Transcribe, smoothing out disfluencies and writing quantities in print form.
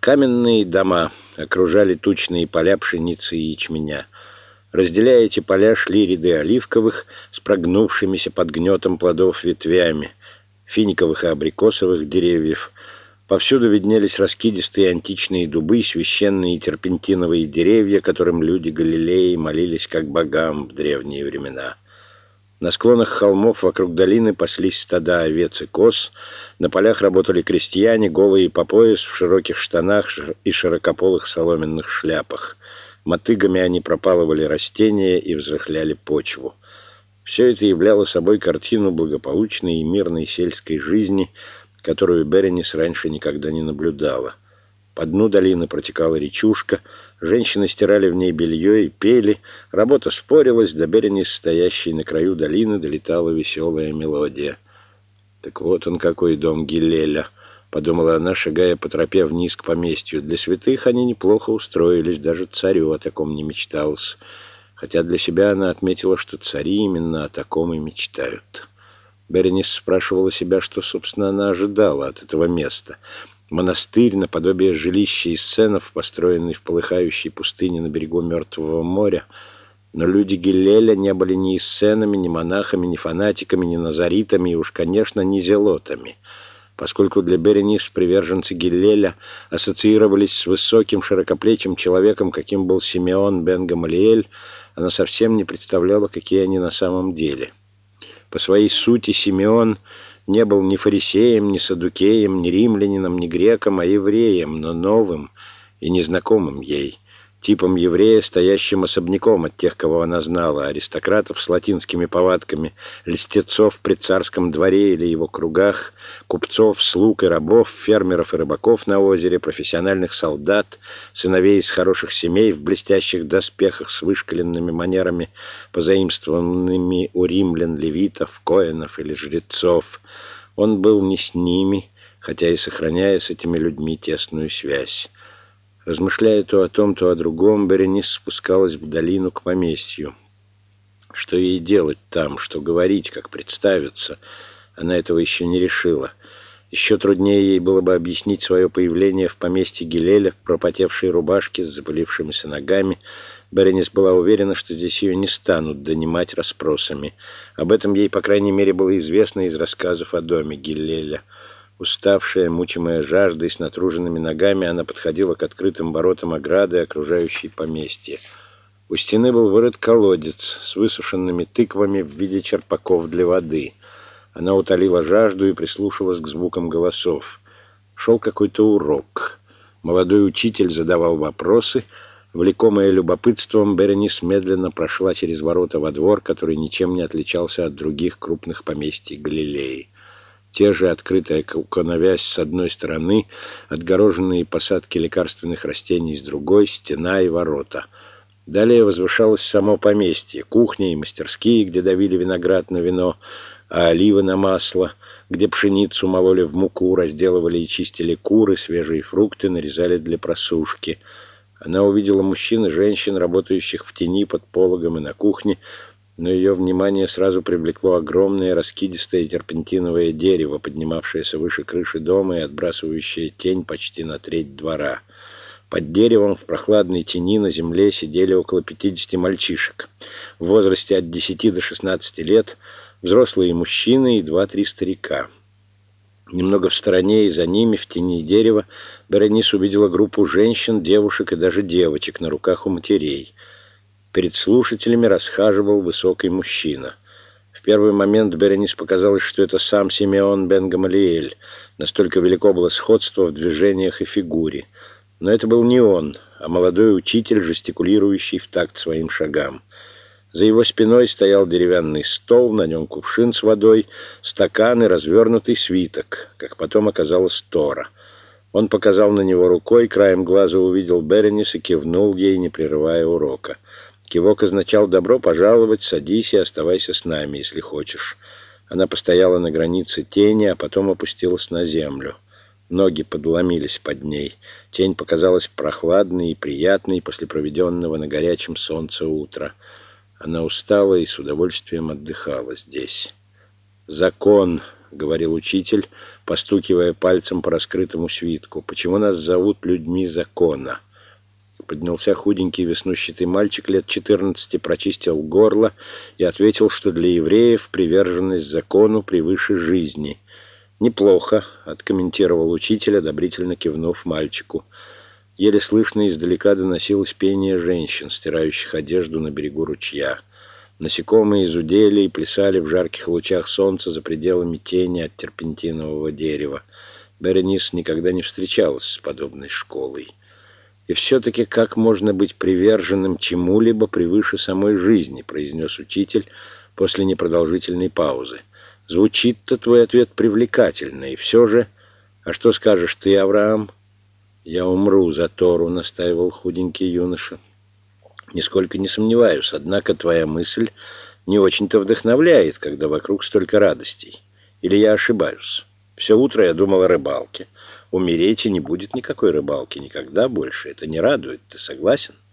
Каменные дома окружали тучные поля пшеницы и ячменя. Разделяя эти поля, шли ряды оливковых с прогнувшимися под гнетом плодов ветвями, финиковых и абрикосовых деревьев. Повсюду виднелись раскидистые античные дубы, священные терпентиновые деревья, которым люди Галилеи молились как богам в древние времена. На склонах холмов вокруг долины паслись стада овец и коз, на полях работали крестьяне, голые по пояс, в широких штанах и широкополых соломенных шляпах. Мотыгами они пропалывали растения и взрыхляли почву. Все это являло собой картину благополучной и мирной сельской жизни, которую Беренис раньше никогда не наблюдала. По дну долины протекала речушка, женщины стирали в ней белье и пели, работа спорилась, до Беренис, стоящей на краю долины, долетала веселая мелодия. «Так вот он какой дом Гилеля», — подумала она, шагая по тропе вниз к поместью. Для святых они неплохо устроились, даже царю о таком не мечталось. Хотя для себя она отметила, что цари именно о таком и мечтают. Беренис спрашивала себя, что, собственно, она ожидала от этого места. Монастырь, наподобие жилища эссенов, построенный в полыхающей пустыне на берегу Мертвого моря. Но люди Гилеля не были ни эссенами, ни монахами, ни фанатиками, ни назаритами и уж, конечно, ни зелотами. Поскольку для Беренис приверженцы Гилеля ассоциировались с высоким широкоплечим человеком, каким был Симеон бен Гамалиэль, она совсем не представляла, какие они на самом деле. По своей сути Симеон не был ни фарисеем, ни саддукеем, ни римлянином, ни греком, а евреем, но новым и незнакомым ей. Типом еврея, стоящим особняком от тех, кого она знала, аристократов с латинскими повадками, льстецов при царском дворе или его кругах, купцов, слуг и рабов, фермеров и рыбаков на озере, профессиональных солдат, сыновей из хороших семей в блестящих доспехах с вышкаленными манерами, позаимствованными у римлян, левитов, коэнов или жрецов. Он был не с ними, хотя и сохраняя с этими людьми тесную связь. Размышляя то о том, то о другом, Беренис спускалась в долину к поместью. Что ей делать там, что говорить, как представиться, она этого еще не решила. Еще труднее ей было бы объяснить свое появление в поместье Гилеля в пропотевшей рубашке с запылившимися ногами. Беренис была уверена, что здесь ее не станут донимать расспросами. Об этом ей, по крайней мере, было известно из рассказов о доме Гилеля. Уставшая, мучимая жаждой, с натруженными ногами, она подходила к открытым воротам ограды, окружающей поместье. У стены был вырыт колодец с высушенными тыквами в виде черпаков для воды. Она утолила жажду и прислушалась к звукам голосов. Шел какой-то урок. Молодой учитель задавал вопросы. Влекомая любопытством, Беренис медленно прошла через ворота во двор, который ничем не отличался от других крупных поместий Галилеи. Те же открытая коновязь с одной стороны, отгороженные посадки лекарственных растений с другой, стена и ворота. Далее возвышалось само поместье, кухня и мастерские, где давили виноград на вино, а оливы на масло, где пшеницу мололи в муку, разделывали и чистили куры, свежие фрукты нарезали для просушки. Она увидела мужчин и женщин, работающих в тени под пологом и на кухне, но ее внимание сразу привлекло огромное раскидистое терпентиновое дерево, поднимавшееся выше крыши дома и отбрасывающее тень почти на треть двора. Под деревом в прохладной тени на земле сидели около 50 мальчишек. В возрасте от 10 до 16 лет, взрослые мужчины и 2-3 старика. Немного в стороне и за ними, в тени дерева, Беренис увидела группу женщин, девушек и даже девочек на руках у матерей. Перед слушателями расхаживал высокий мужчина. В первый момент Беренис показалось, что это сам Симеон бен Гамалиэль. Настолько велико было сходство в движениях и фигуре. Но это был не он, а молодой учитель, жестикулирующий в такт своим шагам. За его спиной стоял деревянный стол, на нем кувшин с водой, стакан и развернутый свиток, как потом оказалось Тора. Он показал на него рукой, краем глаза увидел Беренис и кивнул ей, не прерывая урока. Кивок означал «добро пожаловать, садись и оставайся с нами, если хочешь». Она постояла на границе тени, а потом опустилась на землю. Ноги подломились под ней. Тень показалась прохладной и приятной после проведенного на горячем солнце утра. Она устала и с удовольствием отдыхала здесь. «Закон», — говорил учитель, постукивая пальцем по раскрытому свитку. «Почему нас зовут людьми закона?» Поднялся худенький веснущатый мальчик лет 14, прочистил горло и ответил, что для евреев приверженность закону превыше жизни. «Неплохо», — откомментировал учитель, одобрительно кивнув мальчику. Еле слышно издалека доносилось пение женщин, стирающих одежду на берегу ручья. Насекомые изудели и плясали в жарких лучах солнца за пределами тени от терпентинового дерева. Беренис никогда не встречалась с подобной школой. «И все-таки как можно быть приверженным чему-либо превыше самой жизни?» — произнес учитель после непродолжительной паузы. «Звучит-то твой ответ привлекательно, и все же... А что скажешь ты, Авраам?» «Я умру за Тору», — настаивал худенький юноша. «Нисколько не сомневаюсь, однако твоя мысль не очень-то вдохновляет, когда вокруг столько радостей. Или я ошибаюсь? Все утро я думал о рыбалке. Умереть, и не будет никакой рыбалки никогда больше. Это не радует, ты согласен?»